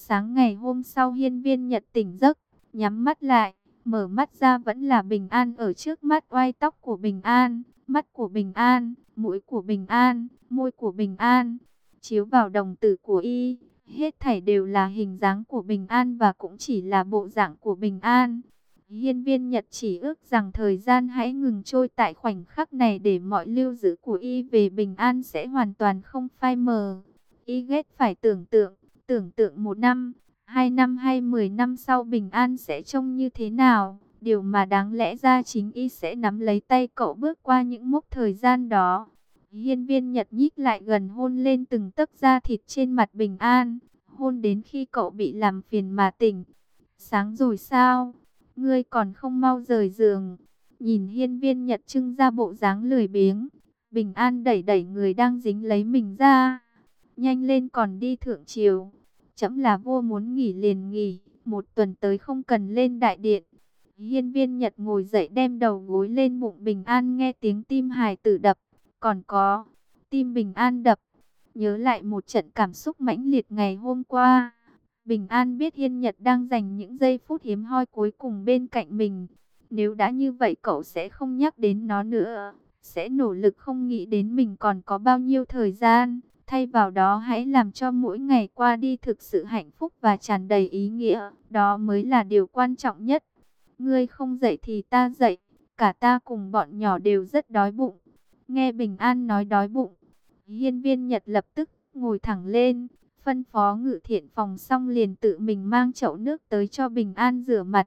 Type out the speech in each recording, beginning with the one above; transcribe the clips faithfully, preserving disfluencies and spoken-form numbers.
Sáng ngày hôm sau Hiên Viên Nhật tỉnh giấc, nhắm mắt lại, mở mắt ra vẫn là Bình An ở trước mắt, oai tóc của Bình An, mắt của Bình An, mũi của Bình An, môi của Bình An, chiếu vào đồng tử của y, hết thảy đều là hình dáng của Bình An và cũng chỉ là bộ dạng của Bình An. Hiên Viên Nhật chỉ ước rằng thời gian hãy ngừng trôi tại khoảnh khắc này để mọi lưu giữ của y về Bình An sẽ hoàn toàn không phai mờ. Y ghét phải tưởng tượng, tưởng tượng một năm, hai năm hay mười năm sau Bình An sẽ trông như thế nào. Điều mà đáng lẽ ra chính y sẽ nắm lấy tay cậu bước qua những mốc thời gian đó. Hiên Viên Nhật nhích lại gần hôn lên từng tấc da thịt trên mặt Bình An, hôn đến khi cậu bị làm phiền mà tỉnh. Sáng rồi sao? Ngươi còn không mau rời giường. Nhìn Hiên Viên Nhật trưng ra bộ dáng lười biếng, Bình An đẩy đẩy người đang dính lấy mình ra. Nhanh lên, còn đi thượng triều. Trẫm là vua, muốn nghỉ liền nghỉ, một tuần tới không cần lên đại điện. Hiên Viên Nhật ngồi dậy đem đầu gối lên bụng Bình An, nghe tiếng tim hài tử đập. Còn có tim Bình An đập, nhớ lại một trận cảm xúc mãnh liệt ngày hôm qua. Bình An biết Hiên Nhật đang dành những giây phút hiếm hoi cuối cùng bên cạnh mình. Nếu đã như vậy cậu sẽ không nhắc đến nó nữa, sẽ nỗ lực không nghĩ đến mình còn có bao nhiêu thời gian. Thay vào đó hãy làm cho mỗi ngày qua đi thực sự hạnh phúc và tràn đầy ý nghĩa. Đó mới là điều quan trọng nhất. Ngươi không dậy thì ta dậy, cả ta cùng bọn nhỏ đều rất đói bụng. Nghe Bình An nói đói bụng, Hiên Viên Nhật lập tức ngồi thẳng lên, phân phó Ngự Thiện phòng xong liền tự mình mang chậu nước tới cho Bình An rửa mặt.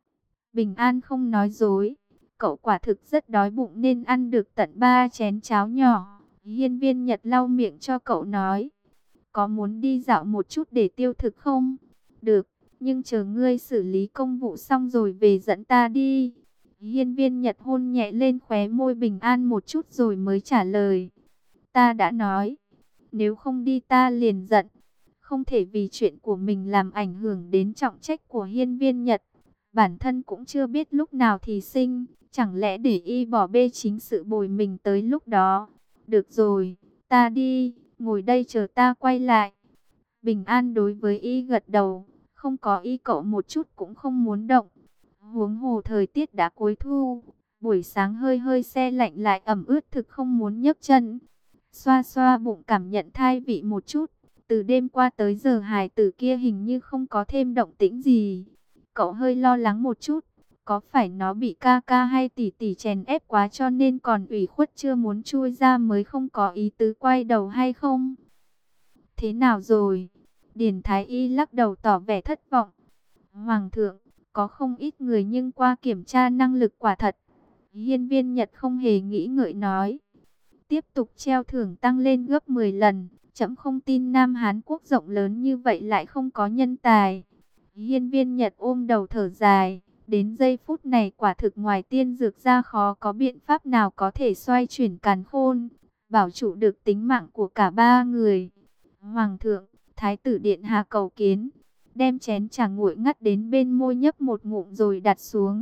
Bình An không nói dối, cậu quả thực rất đói bụng nên ăn được tận ba chén cháo nhỏ. Hiên Viên Nhật lau miệng cho cậu nói, có muốn đi dạo một chút để tiêu thực không? Được, nhưng chờ ngươi xử lý công vụ xong rồi về dẫn ta đi. Hiên Viên Nhật hôn nhẹ lên khóe môi Bình An một chút rồi mới trả lời, ta đã nói, nếu không đi ta liền giận. Không thể vì chuyện của mình làm ảnh hưởng đến trọng trách của Hiên Viên Nhật. Bản thân cũng chưa biết lúc nào thì sinh, chẳng lẽ để y bỏ bê chính sự bồi mình tới lúc đó. Được rồi, ta đi, ngồi đây chờ ta quay lại. Bình An đối với y gật đầu, không có y cậu một chút cũng không muốn động. Huống hồ thời tiết đã cuối thu, buổi sáng hơi hơi se lạnh lại ẩm ướt thực không muốn nhấc chân. Xoa xoa bụng cảm nhận thai vị một chút, từ đêm qua tới giờ hài tử kia hình như không có thêm động tĩnh gì. Cậu hơi lo lắng một chút, có phải nó bị ca ca hay tỷ tỷ chèn ép quá cho nên còn ủy khuất chưa muốn chui ra mới không có ý tứ quay đầu hay không? Thế nào rồi? Điền Thái Y lắc đầu tỏ vẻ thất vọng. Hoàng thượng, có không ít người nhưng qua kiểm tra năng lực quả thật. Hiên Viên Nhật không hề nghĩ ngợi nói, tiếp tục treo thưởng tăng lên gấp mười lần. Trẫm không tin Nam Hán Quốc rộng lớn như vậy lại không có nhân tài. Hiên Viên Nhật ôm đầu thở dài. Đến giây phút này quả thực ngoài tiên dược ra khó có biện pháp nào có thể xoay chuyển càn khôn, bảo trụ được tính mạng của cả ba người. Hoàng thượng, Thái tử điện hạ cầu kiến. Đem chén trà nguội ngắt đến bên môi nhấp một ngụm rồi đặt xuống.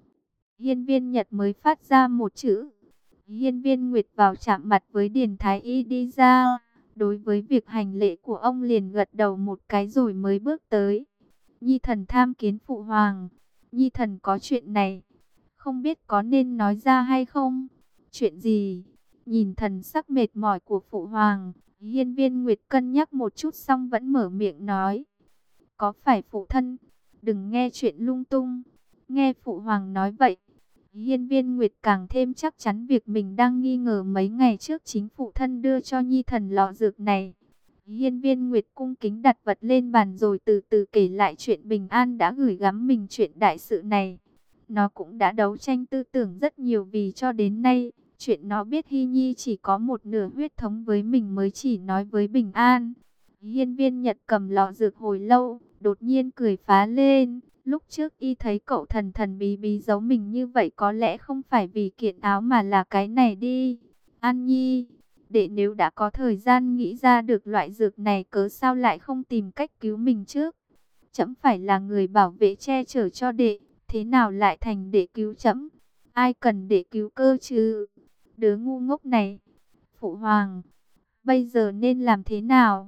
Hiên Viên Nhật mới phát ra một chữ. Hiên Viên Nguyệt vào chạm mặt với Điền Thái Y đi ra. Đối với việc hành lễ của ông liền gật đầu một cái rồi mới bước tới. Nhi thần tham kiến phụ hoàng. Nhi thần có chuyện này, không biết có nên nói ra hay không? Chuyện gì? Nhìn thần sắc mệt mỏi của phụ hoàng, Hiên Viên Nguyệt cân nhắc một chút xong vẫn mở miệng nói. Có phải phụ thân? Đừng nghe chuyện lung tung. Nghe phụ hoàng nói vậy, Hiên Viên Nguyệt càng thêm chắc chắn việc mình đang nghi ngờ mấy ngày trước chính phụ thân đưa cho Nhi thần lọ dược này. Hiên Viên Nguyệt cung kính đặt vật lên bàn rồi từ từ kể lại chuyện Bình An đã gửi gắm mình chuyện đại sự này. Nó cũng đã đấu tranh tư tưởng rất nhiều vì cho đến nay, chuyện nó biết Hy Nhi chỉ có một nửa huyết thống với mình mới chỉ nói với Bình An. Hiên Viên Nhật cầm lọ dược hồi lâu, đột nhiên cười phá lên. Lúc trước y thấy cậu thần thần bí bí giấu mình như vậy có lẽ không phải vì kiện áo mà là cái này đi. An Nhi, đệ nếu đã có thời gian nghĩ ra được loại dược này cớ sao lại không tìm cách cứu mình trước? Trẫm phải là người bảo vệ che chở cho đệ, thế nào lại thành đệ cứu trẫm? Ai cần đệ cứu cơ chứ? Đứa ngu ngốc này. Phụ hoàng, bây giờ nên làm thế nào?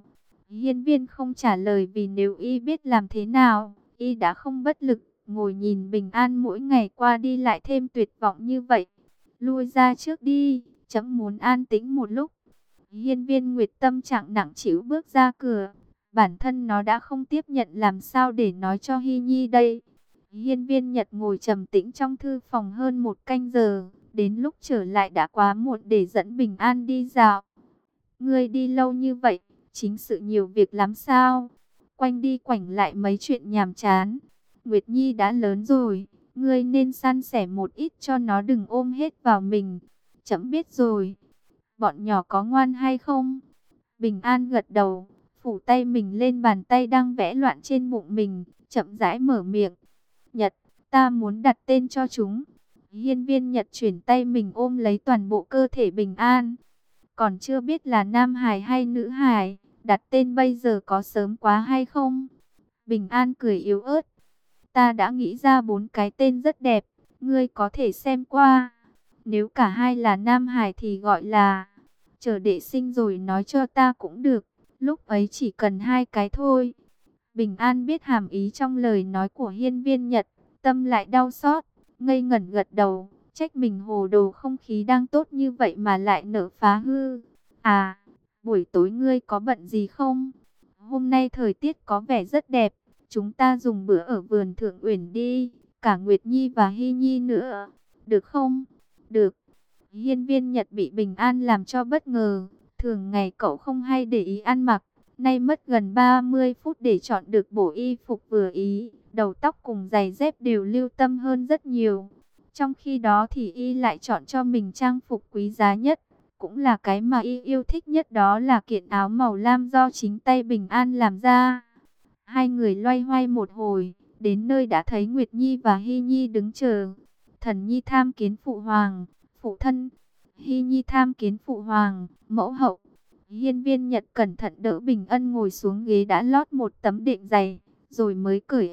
Hiên viên không trả lời vì nếu y biết làm thế nào, y đã không bất lực, ngồi nhìn Bình An mỗi ngày qua đi lại thêm tuyệt vọng như vậy. Lui ra trước đi, chấm muốn an tĩnh một lúc. Hiên viên Nguyệt tâm trạng nặng trĩu bước ra cửa. Bản thân nó đã không tiếp nhận, làm sao để nói cho Hy Nhi đây. Hiên viên Nhật ngồi trầm tĩnh trong thư phòng hơn một canh giờ. Đến lúc trở lại đã quá muộn để dẫn Bình An đi dạo. Ngươi đi lâu như vậy, chính sự nhiều việc lắm sao? Quanh đi quảnh lại mấy chuyện nhàm chán. Nguyệt Nhi đã lớn rồi, ngươi nên san sẻ một ít cho nó, đừng ôm hết vào mình. Chấm biết rồi. Bọn nhỏ có ngoan hay không? Bình An gật đầu, phủ tay mình lên bàn tay đang vẽ loạn trên bụng mình, chậm rãi mở miệng. Nhật, ta muốn đặt tên cho chúng. Hiên viên Nhật chuyển tay mình ôm lấy toàn bộ cơ thể Bình An. Còn chưa biết là nam hài hay nữ hài, đặt tên bây giờ có sớm quá hay không? Bình An cười yếu ớt. Ta đã nghĩ ra bốn cái tên rất đẹp, ngươi có thể xem qua. Nếu cả hai là nam hài thì gọi là... Chờ đệ sinh rồi nói cho ta cũng được, lúc ấy chỉ cần hai cái thôi. Bình An biết hàm ý trong lời nói của hiên viên Nhật, tâm lại đau xót, ngây ngẩn gật đầu, trách mình hồ đồ, không khí đang tốt như vậy mà lại nỡ phá hư. À, buổi tối ngươi có bận gì không? Hôm nay thời tiết có vẻ rất đẹp, chúng ta dùng bữa ở vườn Thượng Uyển đi, cả Nguyệt Nhi và Hy Nhi nữa, được không? Được. Hiên viên Nhật bị Bình An làm cho bất ngờ, thường ngày cậu không hay để ý ăn mặc, nay mất gần ba mươi phút để chọn được bộ y phục vừa ý, đầu tóc cùng giày dép đều lưu tâm hơn rất nhiều. Trong khi đó thì y lại chọn cho mình trang phục quý giá nhất, cũng là cái mà y yêu thích nhất, đó là kiện áo màu lam do chính tay Bình An làm ra. Hai người loay hoay một hồi, đến nơi đã thấy Nguyệt Nhi và Hy Nhi đứng chờ. Thần Nhi tham kiến phụ hoàng, phụ thân. Hy Nhi tham kiến phụ hoàng, mẫu hậu. Hiên viên Nhật cẩn thận đỡ Bình Ân ngồi xuống ghế đã lót một tấm đệm dày, rồi mới cởi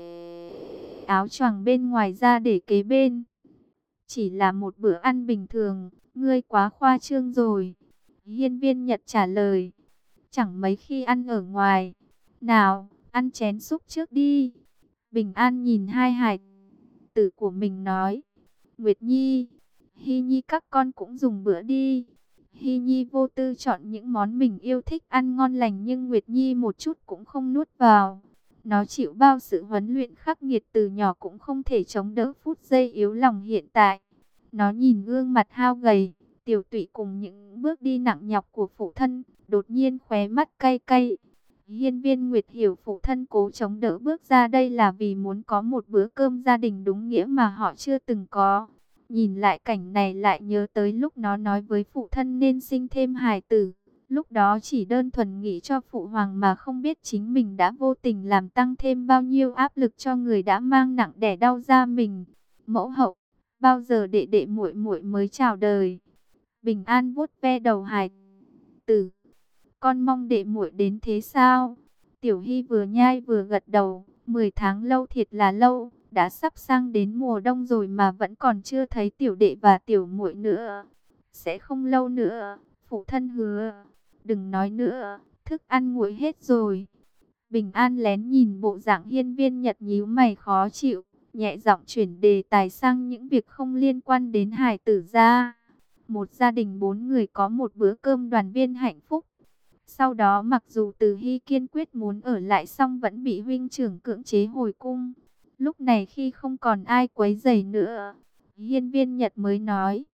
áo choàng bên ngoài ra để kế bên. Chỉ là một bữa ăn bình thường, ngươi quá khoa trương rồi. Hiên viên Nhật trả lời, chẳng mấy khi ăn ở ngoài. Nào, ăn chén súp trước đi. Bình An nhìn hai hài tử của mình nói, Nguyệt Nhi, Hy Nhi các con cũng dùng bữa đi. Hy Nhi vô tư chọn những món mình yêu thích ăn ngon lành, nhưng Nguyệt Nhi một chút cũng không nuốt vào. Nó chịu bao sự huấn luyện khắc nghiệt từ nhỏ cũng không thể chống đỡ phút giây yếu lòng hiện tại. Nó nhìn gương mặt hao gầy, tiểu tụy cùng những bước đi nặng nhọc của phụ thân, đột nhiên khóe mắt cay cay. Hiên viên Nguyệt hiểu phụ thân cố chống đỡ bước ra đây là vì muốn có một bữa cơm gia đình đúng nghĩa mà họ chưa từng có. Nhìn lại cảnh này lại nhớ tới lúc nó nói với phụ thân nên sinh thêm hài tử. Lúc đó chỉ đơn thuần nghĩ cho phụ hoàng mà không biết chính mình đã vô tình làm tăng thêm bao nhiêu áp lực cho người đã mang nặng đẻ đau ra mình. Mẫu hậu, bao giờ đệ đệ muội muội mới chào đời? Bình An vuốt ve đầu hài tử. Con mong đệ muội đến thế sao? Tiểu Hy vừa nhai vừa gật đầu. Mười tháng lâu thiệt là lâu, đã sắp sang đến mùa đông rồi mà vẫn còn chưa thấy tiểu đệ và tiểu muội nữa. Sẽ không lâu nữa, phụ thân hứa. Đừng nói nữa, thức ăn nguội hết rồi. Bình An lén nhìn bộ dạng hiên viên Nhật nhíu mày khó chịu, nhẹ giọng chuyển đề tài sang những việc không liên quan đến hài tử ra. Một gia đình bốn người có một bữa cơm đoàn viên hạnh phúc. Sau đó mặc dù Từ Hy kiên quyết muốn ở lại song vẫn bị huynh trưởng cưỡng chế hồi cung. Lúc này khi không còn ai quấy rầy nữa, hiên viên Nhật mới nói,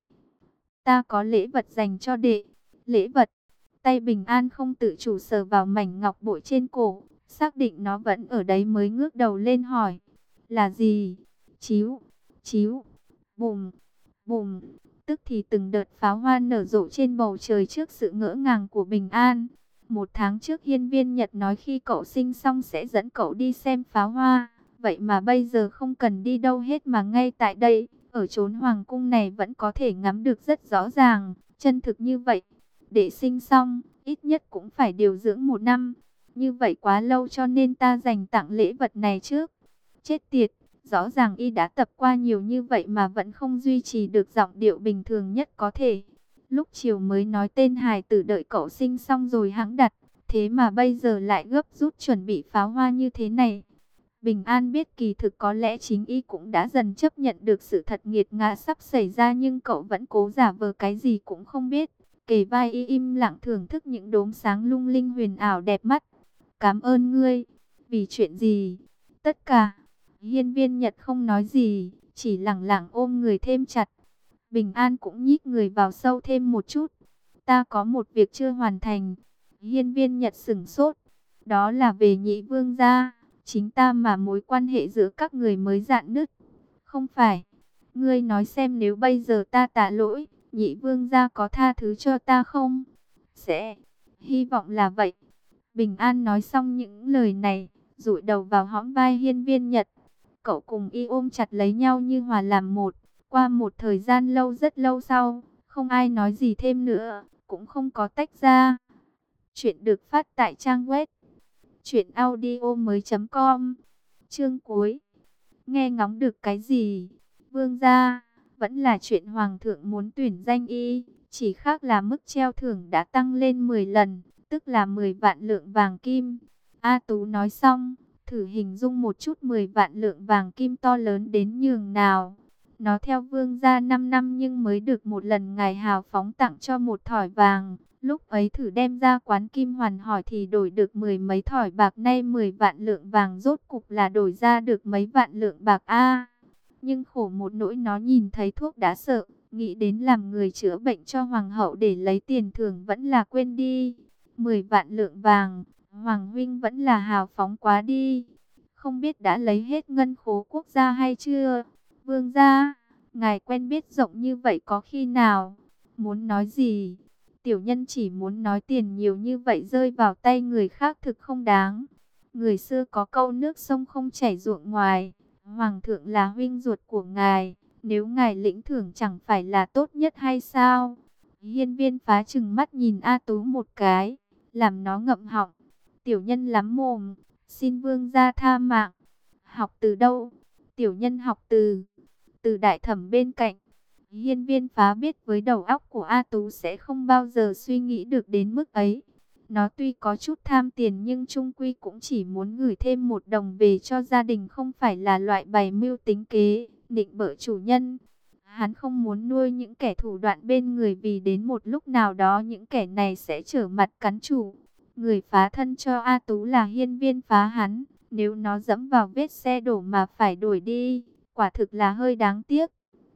ta có lễ vật dành cho đệ. Lễ vật? Tay Bình An không tự chủ sờ vào mảnh ngọc bội trên cổ, xác định nó vẫn ở đấy mới ngước đầu lên hỏi, là gì? Chíu, chíu, bùm, bùm. Tức thì từng đợt pháo hoa nở rộ trên bầu trời trước sự ngỡ ngàng của Bình An. Một tháng trước hiên viên Nhật nói khi cậu sinh xong sẽ dẫn cậu đi xem pháo hoa. Vậy mà bây giờ không cần đi đâu hết mà ngay tại đây, ở chốn hoàng cung này vẫn có thể ngắm được rất rõ ràng, chân thực như vậy. Để sinh xong, ít nhất cũng phải điều dưỡng một năm. Như vậy quá lâu cho nên ta dành tặng lễ vật này trước. Chết tiệt, rõ ràng y đã tập qua nhiều như vậy mà vẫn không duy trì được giọng điệu bình thường nhất có thể. Lúc chiều mới nói tên hài tử đợi cậu sinh xong rồi hẵng đặt, Thế mà bây giờ lại gấp rút chuẩn bị pháo hoa như thế này. Bình An biết kỳ thực có lẽ chính y cũng đã dần chấp nhận được sự thật nghiệt ngã sắp xảy ra, nhưng cậu vẫn cố giả vờ cái gì cũng không biết. Kề vai y im lặng thưởng thức những đốm sáng lung linh huyền ảo đẹp mắt. Cảm ơn ngươi. Vì chuyện gì? Tất cả. Hiên Viên Nhật không nói gì, chỉ lẳng lặng ôm người thêm chặt. Bình An cũng nhích người vào sâu thêm một chút. Ta có một việc chưa hoàn thành. Hiên Viên Nhật sửng sốt. Đó là về Nhị Vương gia. Chính ta mà mối quan hệ giữa các người mới rạn nứt. Không phải. Ngươi nói xem, nếu bây giờ ta tạ lỗi, Nhị Vương gia có tha thứ cho ta không? Sẽ. Hy vọng là vậy. Bình An nói xong những lời này, dụi đầu vào hõm vai Hiên Viên Nhật. Cậu cùng y ôm chặt lấy nhau như hòa làm một. Qua một thời gian lâu, rất lâu sau, không ai nói gì thêm nữa, cũng không có tách ra. Chuyện được phát tại trang web truyện audio mới chấm com. Chương cuối. Nghe ngóng được cái gì? Vương gia, vẫn là chuyện hoàng thượng muốn tuyển danh y, chỉ khác là mức treo thưởng đã tăng lên mười lần, tức là mười vạn lượng vàng kim. A Tú nói xong, thử hình dung một chút mười vạn lượng vàng kim to lớn đến nhường nào. Nó theo vương gia năm năm nhưng mới được một lần ngài hào phóng tặng cho một thỏi vàng. Lúc ấy thử đem ra quán kim hoàn hỏi thì đổi được mười mấy thỏi bạc, nay mười vạn lượng vàng rốt cục là đổi ra được mấy vạn lượng bạc a. Nhưng khổ một nỗi nó nhìn thấy thuốc đã sợ, nghĩ đến làm người chữa bệnh cho hoàng hậu để lấy tiền thưởng vẫn là quên đi. mười vạn lượng vàng, hoàng huynh vẫn là hào phóng quá đi. Không biết đã lấy hết ngân khố quốc gia hay chưa? Vương gia, ngài quen biết rộng như vậy có khi nào? Muốn nói gì? Tiểu nhân chỉ muốn nói tiền nhiều như vậy rơi vào tay người khác thực không đáng. Người xưa có câu nước sông không chảy ruộng ngoài. Hoàng thượng là huynh ruột của ngài. Nếu ngài lĩnh thưởng chẳng phải là tốt nhất hay sao? Hiên Viên phá trừng mắt nhìn A Tú một cái, làm nó ngậm họng. Tiểu nhân lắm mồm, xin vương gia tha mạng. Học từ đâu? Tiểu nhân học từ từ đại thẩm bên cạnh. Hiên Viên phá biết với đầu óc của A Tú sẽ không bao giờ suy nghĩ được đến mức ấy. Nó tuy có chút tham tiền nhưng chung quy cũng chỉ muốn gửi thêm một đồng về cho gia đình, không phải là loại bày mưu tính kế, nịnh bợ chủ nhân. Hắn không muốn nuôi những kẻ thủ đoạn bên người, vì đến một lúc nào đó những kẻ này sẽ trở mặt cắn chủ. Người phá thân cho A Tú là Hiên Viên phá hắn, nếu nó dẫm vào vết xe đổ mà phải đuổi đi, quả thực là hơi đáng tiếc.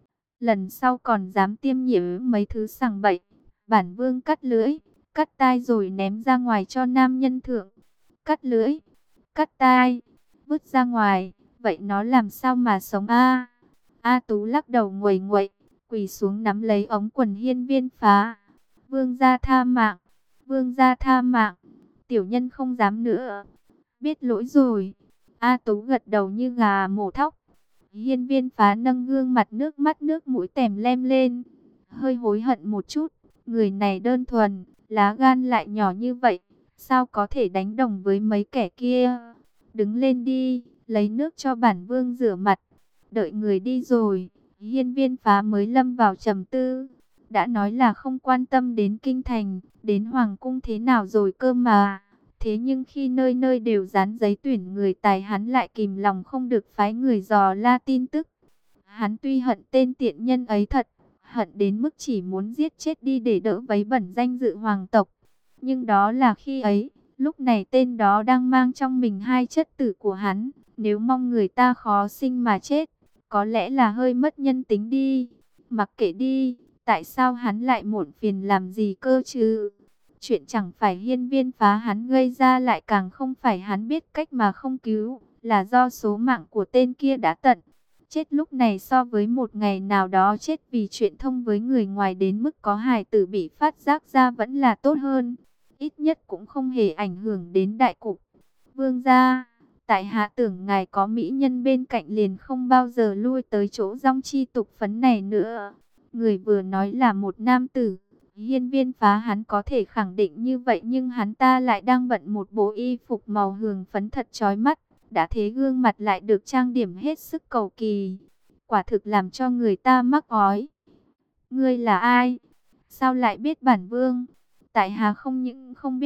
Lần sau còn dám tiêm nhiễm mấy thứ sằng bậy, bản vương cắt lưỡi, cắt tai rồi ném ra ngoài cho nam nhân thượng. Cắt lưỡi, cắt tai, vứt ra ngoài, vậy nó làm sao mà sống a? A Tú lắc đầu nguầy nguậy, quỳ xuống nắm lấy ống quần Hiên Viên phá. Vương gia tha mạng, vương gia tha mạng, tiểu nhân không dám nữa. Biết lỗi rồi. A Tú gật đầu như gà mổ thóc. Hiên Viên phá nâng gương mặt nước mắt nước mũi tèm lem lên, hơi hối hận một chút. Người này đơn thuần, lá gan lại nhỏ như vậy, sao có thể đánh đồng với mấy kẻ kia? Đứng lên đi, lấy nước cho bản vương rửa mặt. Đợi người đi rồi, Hiên Viên phá mới lâm vào trầm tư. Đã nói là không quan tâm đến kinh thành, đến hoàng cung thế nào rồi cơ mà. Thế nhưng khi nơi nơi đều dán giấy tuyển người tài, hắn lại kìm lòng không được phái người dò la tin tức. Hắn tuy hận tên tiện nhân ấy thật, hận đến mức chỉ muốn giết chết đi để đỡ vấy bẩn danh dự hoàng tộc. Nhưng đó là khi ấy, lúc này tên đó đang mang trong mình hai chất tử của hắn. Nếu mong người ta khó sinh mà chết, có lẽ là hơi mất nhân tính đi. Mặc kệ đi, tại sao hắn lại muộn phiền làm gì cơ chứ? Chuyện chẳng phải Hiên Viên phá hắn gây ra, lại càng không phải hắn biết cách mà không cứu, là do số mạng của tên kia đã tận. Chết lúc này so với một ngày nào đó chết vì chuyện thông với người ngoài đến mức có hài tử bị phát giác ra vẫn là tốt hơn. Ít nhất cũng không hề ảnh hưởng đến đại cục. Vương gia, tại hạ tưởng ngài có mỹ nhân bên cạnh liền không bao giờ lui tới chỗ dong chi tục phấn này nữa. Người vừa nói là một nam tử. Hiên Viên phá hắn có thể khẳng định như vậy, nhưng hắn ta lại đang bận một bộ y phục màu hường phấn thật chói mắt. Đã thế gương mặt lại được trang điểm hết sức cầu kỳ, quả thực làm cho người ta mắc ói. Ngươi là ai? Sao lại biết bản vương? Tại hạ không những không biết,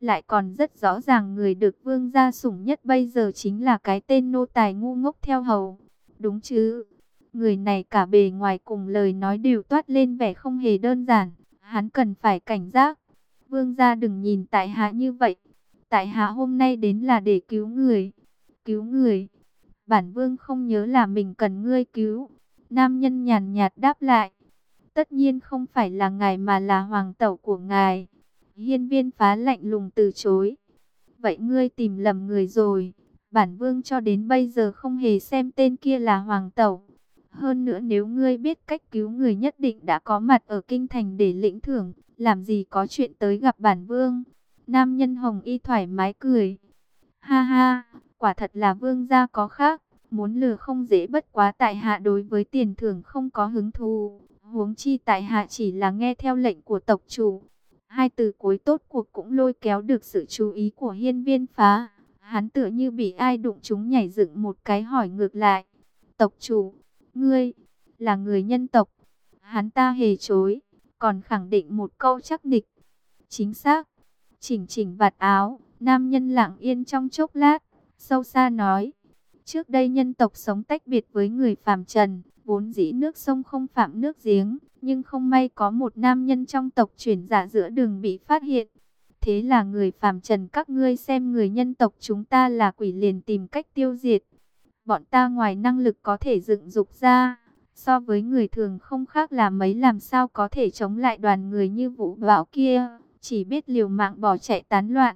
lại còn rất rõ ràng người được vương gia sủng nhất bây giờ chính là cái tên nô tài ngu ngốc theo hầu. Đúng chứ? Người này cả bề ngoài cùng lời nói đều toát lên vẻ không hề đơn giản, hắn cần phải cảnh giác. Vương gia đừng nhìn tại hạ như vậy, tại hạ hôm nay đến là để cứu người. Cứu người? Bản vương không nhớ là mình cần ngươi cứu. Nam nhân nhàn nhạt đáp lại. Tất nhiên không phải là ngài mà là hoàng tẩu của ngài. Hiên Viên Phá lạnh lùng từ chối. Vậy ngươi tìm lầm người rồi. Bản vương cho đến bây giờ không hề xem tên kia là hoàng tẩu. Hơn nữa nếu ngươi biết cách cứu người nhất định đã có mặt ở kinh thành để lĩnh thưởng. Làm gì có chuyện tới gặp bản vương. Nam nhân hồng y thoải mái cười. Ha ha, quả thật là vương gia có khác. Muốn lừa không dễ, bất quá tại hạ đối với tiền thưởng không có hứng thú. Huống chi tại hạ chỉ là nghe theo lệnh của tộc chủ. Hai từ cuối tốt cuộc cũng lôi kéo được sự chú ý của Hiên Viên Phá. Hắn tựa như bị ai đụng trúng nhảy dựng một cái hỏi ngược lại. Tộc chủ, ngươi là người nhân tộc? Hắn ta hề chối, còn khẳng định một câu chắc nịch. Chính xác. Chỉnh chỉnh vạt áo, nam nhân lặng yên trong chốc lát, sâu xa nói. Trước đây nhân tộc sống tách biệt với người phàm trần, vốn dĩ nước sông không phạm nước giếng, nhưng không may có một nam nhân trong tộc chuyển giả giữa đường bị phát hiện. Thế là người phàm trần các ngươi xem người nhân tộc chúng ta là quỷ liền tìm cách tiêu diệt. Bọn ta ngoài năng lực có thể dựng dục ra, so với người thường không khác là mấy, làm sao có thể chống lại đoàn người như Vũ Bảo kia, chỉ biết liều mạng bỏ chạy tán loạn.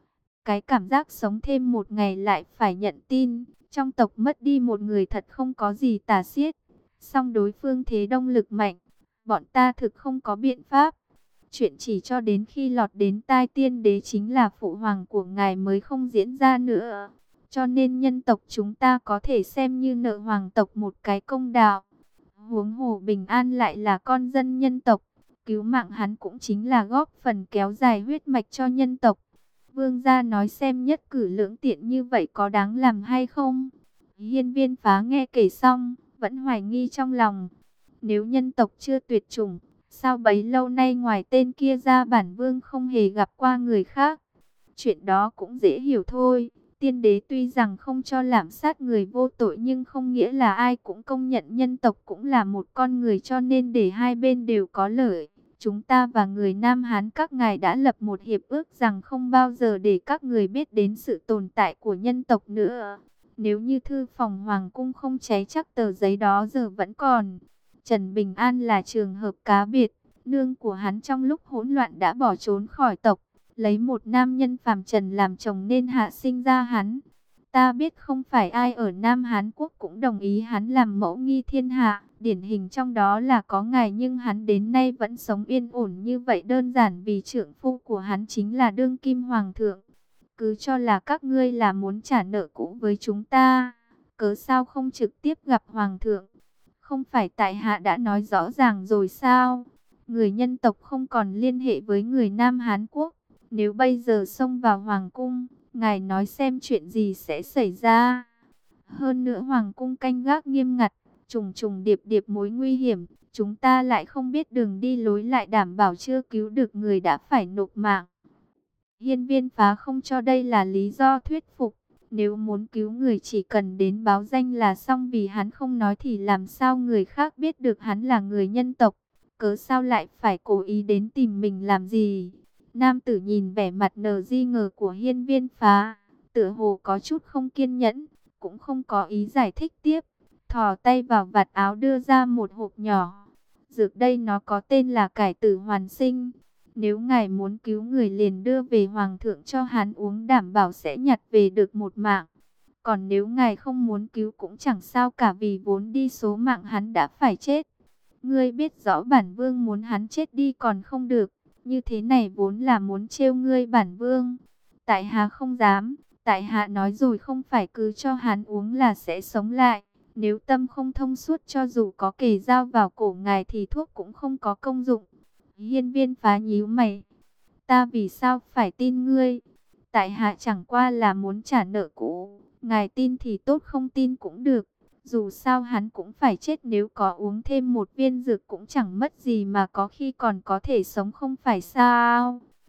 Cái cảm giác sống thêm một ngày lại phải nhận tin, trong tộc mất đi một người thật không có gì tả xiết. Song đối phương thế đông lực mạnh, bọn ta thực không có biện pháp. Chuyện chỉ cho đến khi lọt đến tai tiên đế chính là phụ hoàng của ngài mới không diễn ra nữa. Cho nên nhân tộc chúng ta có thể xem như nợ hoàng tộc một cái công đạo. Huống hồ Bình An lại là con dân nhân tộc, cứu mạng hắn cũng chính là góp phần kéo dài huyết mạch cho nhân tộc. Vương gia nói xem nhất cử lưỡng tiện như vậy có đáng làm hay không? Hiên Viên Phá nghe kể xong, vẫn hoài nghi trong lòng. Nếu nhân tộc chưa tuyệt chủng, sao bấy lâu nay ngoài tên kia ra bản vương không hề gặp qua người khác? Chuyện đó cũng dễ hiểu thôi. Tiên đế tuy rằng không cho lạm sát người vô tội, nhưng không nghĩa là ai cũng công nhận nhân tộc cũng là một con người, cho nên để hai bên đều có lợi. Chúng ta và người Nam Hán các ngài đã lập một hiệp ước rằng không bao giờ để các người biết đến sự tồn tại của nhân tộc nữa. Nếu như thư phòng hoàng cung không cháy chắc tờ giấy đó giờ vẫn còn. Trần Bình An là trường hợp cá biệt, nương của hắn trong lúc hỗn loạn đã bỏ trốn khỏi tộc, lấy một nam nhân phàm trần làm chồng nên hạ sinh ra hắn. Ta biết không phải ai ở Nam Hán Quốc cũng đồng ý hắn làm mẫu nghi thiên hạ, điển hình trong đó là có ngài, nhưng hắn đến nay vẫn sống yên ổn như vậy đơn giản vì trượng phu của hắn chính là đương kim hoàng thượng. Cứ cho là các ngươi là muốn trả nợ cũ với chúng ta, cớ sao không trực tiếp gặp hoàng thượng? Không phải tại hạ đã nói rõ ràng rồi sao? Người nhân tộc không còn liên hệ với người Nam Hán Quốc. Nếu bây giờ xông vào hoàng cung, ngài nói xem chuyện gì sẽ xảy ra. Hơn nữa hoàng cung canh gác nghiêm ngặt, trùng trùng điệp điệp mối nguy hiểm. Chúng ta lại không biết đường đi lối lại, đảm bảo chưa cứu được người đã phải nộp mạng. Hiên Viên Phá không cho đây là lý do thuyết phục. Nếu muốn cứu người chỉ cần đến báo danh là xong, vì hắn không nói thì làm sao người khác biết được hắn là người nhân tộc. Cớ sao lại phải cố ý đến tìm mình làm gì? Nam tử nhìn vẻ mặt nờ di ngờ của Hiên Viên Phá, tựa hồ có chút không kiên nhẫn, cũng không có ý giải thích tiếp. Thò tay vào vạt áo đưa ra một hộp nhỏ. Dược đây nó có tên là cải tử hoàn sinh. Nếu ngài muốn cứu người liền đưa về hoàng thượng cho hắn uống, đảm bảo sẽ nhặt về được một mạng. Còn nếu ngài không muốn cứu cũng chẳng sao cả, vì vốn đi số mạng hắn đã phải chết. Ngươi biết rõ bản vương muốn hắn chết đi còn không được. Như thế này vốn là muốn trêu ngươi bản vương. Tại hạ không dám. Tại hạ nói rồi không phải cứ cho hắn uống là sẽ sống lại. Nếu tâm không thông suốt, cho dù có kề dao vào cổ ngài thì thuốc cũng không có công dụng. Hiên Viên Phá nhíu mày. Ta vì sao phải tin ngươi? Tại hạ chẳng qua là muốn trả nợ cũ. Ngài tin thì tốt, không tin cũng được. Dù sao hắn cũng phải chết, nếu có uống thêm một viên dược cũng chẳng mất gì, mà có khi còn có thể sống không phải sao?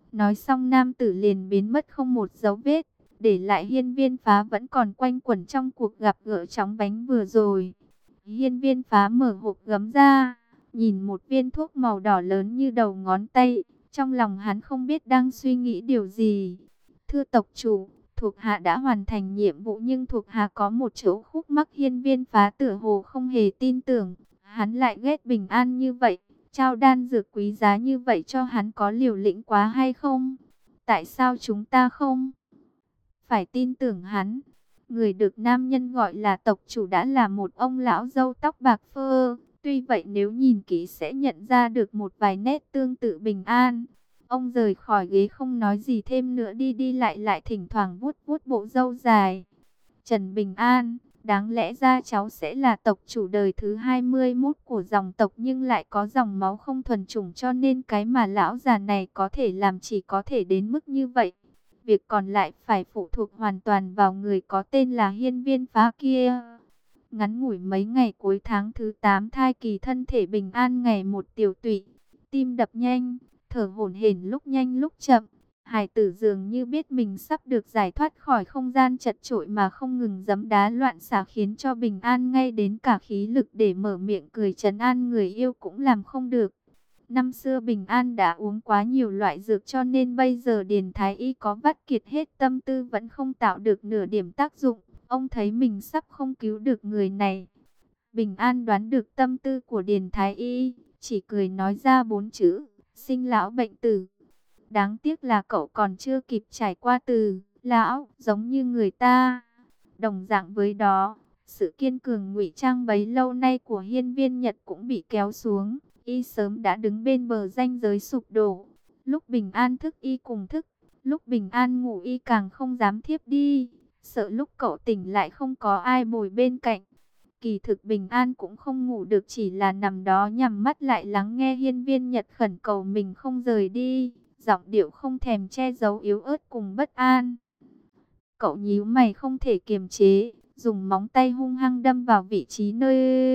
Nói xong nam tử liền biến mất không một dấu vết, để lại Hiên Viên Phá vẫn còn quanh quẩn trong cuộc gặp gỡ chóng vánh vừa rồi. Hiên Viên Phá mở hộp gấm ra, nhìn một viên thuốc màu đỏ lớn như đầu ngón tay, trong lòng hắn không biết đang suy nghĩ điều gì. Thưa tộc chủ, thuộc hạ đã hoàn thành nhiệm vụ nhưng thuộc hạ có một chỗ khúc mắc. Hiên Viên Phá tựa hồ không hề tin tưởng, hắn lại ghét Bình An như vậy, trao đan dược quý giá như vậy cho hắn có liều lĩnh quá hay không? Tại sao chúng ta không phải tin tưởng hắn? Người được nam nhân gọi là tộc chủ đã là một ông lão râu tóc bạc phơ, tuy vậy nếu nhìn kỹ sẽ nhận ra được một vài nét tương tự Bình An. Ông rời khỏi ghế không nói gì thêm nữa, đi đi lại lại thỉnh thoảng vuốt vuốt bộ râu dài. Trần Bình An, đáng lẽ ra cháu sẽ là tộc chủ đời thứ hai mươi mốt của dòng tộc nhưng lại có dòng máu không thuần chủng, cho nên cái mà lão già này có thể làm chỉ có thể đến mức như vậy. Việc còn lại phải phụ thuộc hoàn toàn vào người có tên là Hiên Viên Phá kia. Ngắn ngủi mấy ngày cuối tháng thứ tám thai kỳ, thân thể Bình An ngày một tiều tụy, tim đập nhanh, thở hổn hển lúc nhanh lúc chậm. Hải tử dường như biết mình sắp được giải thoát khỏi không gian chật chội mà không ngừng giẫm đá loạn xạ, khiến cho Bình An ngay đến cả khí lực để mở miệng cười trấn an người yêu cũng làm không được. Năm xưa Bình An đã uống quá nhiều loại dược cho nên bây giờ Điền Thái Y có vắt kiệt hết tâm tư vẫn không tạo được nửa điểm tác dụng. Ông thấy mình sắp không cứu được người này. Bình An đoán được tâm tư của Điền Thái Y, chỉ cười nói ra bốn chữ: sinh lão bệnh tử. Đáng tiếc là cậu còn chưa kịp trải qua từ lão giống như người ta. Đồng dạng với đó, sự kiên cường ngụy trang bấy lâu nay của Hiên Viên Nhật cũng bị kéo xuống. Y sớm đã đứng bên bờ ranh giới sụp đổ. Lúc Bình An thức y cùng thức, lúc Bình An ngủ y càng không dám thiếp đi, sợ lúc cậu tỉnh lại không có ai bồi bên cạnh. Kỳ thực Bình An cũng không ngủ được, chỉ là nằm đó nhắm mắt lại lắng nghe Hiên Viên Nhật khẩn cầu mình không rời đi, giọng điệu không thèm che giấu yếu ớt cùng bất an. Cậu nhíu mày không thể kiềm chế, dùng móng tay hung hăng đâm vào vị trí nơi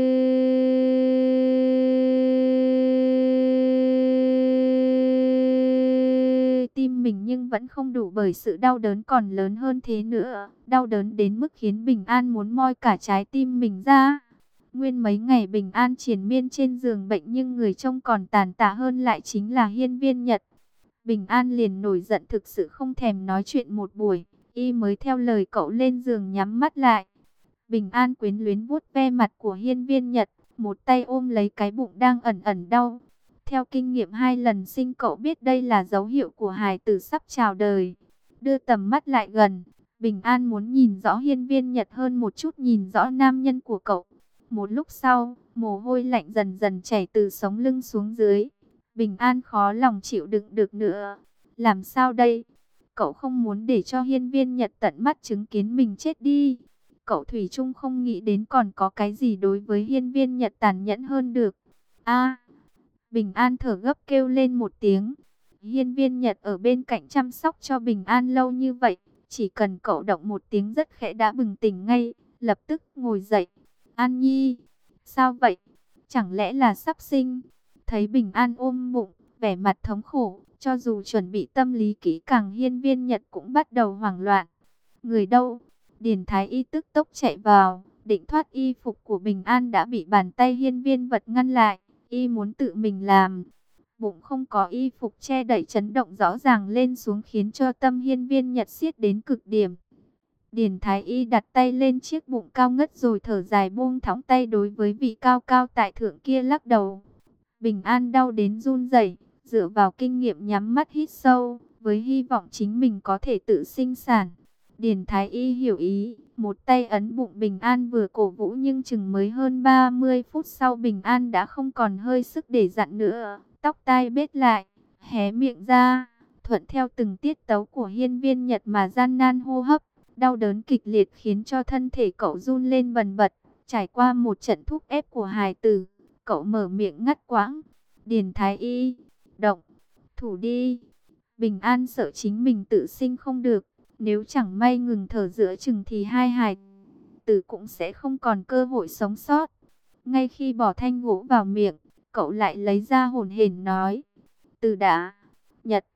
tim mình, nhưng vẫn không đủ bởi sự đau đớn còn lớn hơn thế nữa. Đau đớn đến mức khiến Bình An muốn moi cả trái tim mình ra. Nguyên mấy ngày Bình An triền miên trên giường bệnh nhưng người trông còn tàn tạ hơn lại chính là Hiên Viên Nhật. Bình An liền nổi giận, thực sự không thèm nói chuyện một buổi, y mới theo lời cậu lên giường nhắm mắt lại. Bình An quyến luyến vuốt ve mặt của Hiên Viên Nhật, một tay ôm lấy cái bụng đang ẩn ẩn đau. Theo kinh nghiệm hai lần sinh, cậu biết đây là dấu hiệu của hài tử sắp chào đời. Đưa tầm mắt lại gần, Bình An muốn nhìn rõ Hiên Viên Nhật hơn một chút, nhìn rõ nam nhân của cậu. Một lúc sau, mồ hôi lạnh dần dần chảy từ sống lưng xuống dưới. Bình An khó lòng chịu đựng được nữa. Làm sao đây? Cậu không muốn để cho Hiên Viên Nhật tận mắt chứng kiến mình chết đi. Cậu thủy chung không nghĩ đến còn có cái gì đối với Hiên Viên Nhật tàn nhẫn hơn được. A! Bình An thở gấp kêu lên một tiếng. Hiên Viên Nhật ở bên cạnh chăm sóc cho Bình An lâu như vậy, chỉ cần cậu động một tiếng rất khẽ đã bừng tỉnh ngay, lập tức ngồi dậy. An Nhi, sao vậy? Chẳng lẽ là sắp sinh? Thấy Bình An ôm bụng, vẻ mặt thống khổ, cho dù chuẩn bị tâm lý kỹ càng, Hiên Viên Nhật cũng bắt đầu hoảng loạn. Người đâu? Điền Thái Y tức tốc chạy vào, định thoát y phục của Bình An đã bị bàn tay Hiên Viên Vật ngăn lại. Y muốn tự mình làm. Bụng không có y phục che đậy chấn động rõ ràng lên xuống, khiến cho tâm Hiên Viên Nhật siết đến cực điểm. Điền Thái Y đặt tay lên chiếc bụng cao ngất rồi thở dài buông thõng tay, đối với vị cao cao tại thượng kia lắc đầu. Bình An đau đến run rẩy, dựa vào kinh nghiệm nhắm mắt hít sâu, với hy vọng chính mình có thể tự sinh sản. Điền Thái Y hiểu ý, một tay ấn bụng Bình An vừa cổ vũ, nhưng chừng mới hơn ba mươi phút sau Bình An đã không còn hơi sức để dặn nữa, tóc tai bết lại, hé miệng ra, thuận theo từng tiết tấu của Hiên Viên Nhật mà gian nan hô hấp. Đau đớn kịch liệt khiến cho thân thể cậu run lên bần bật. Trải qua một trận thúc ép của hài tử, cậu mở miệng ngắt quãng. Điền Thái Y, động thủ đi. Bình An sợ chính mình tự sinh không được, nếu chẳng may ngừng thở giữa chừng thì hai hài tử cũng sẽ không còn cơ hội sống sót. Ngay khi bỏ thanh gỗ vào miệng, cậu lại lấy ra hổn hển nói: Từ đã, Nhật,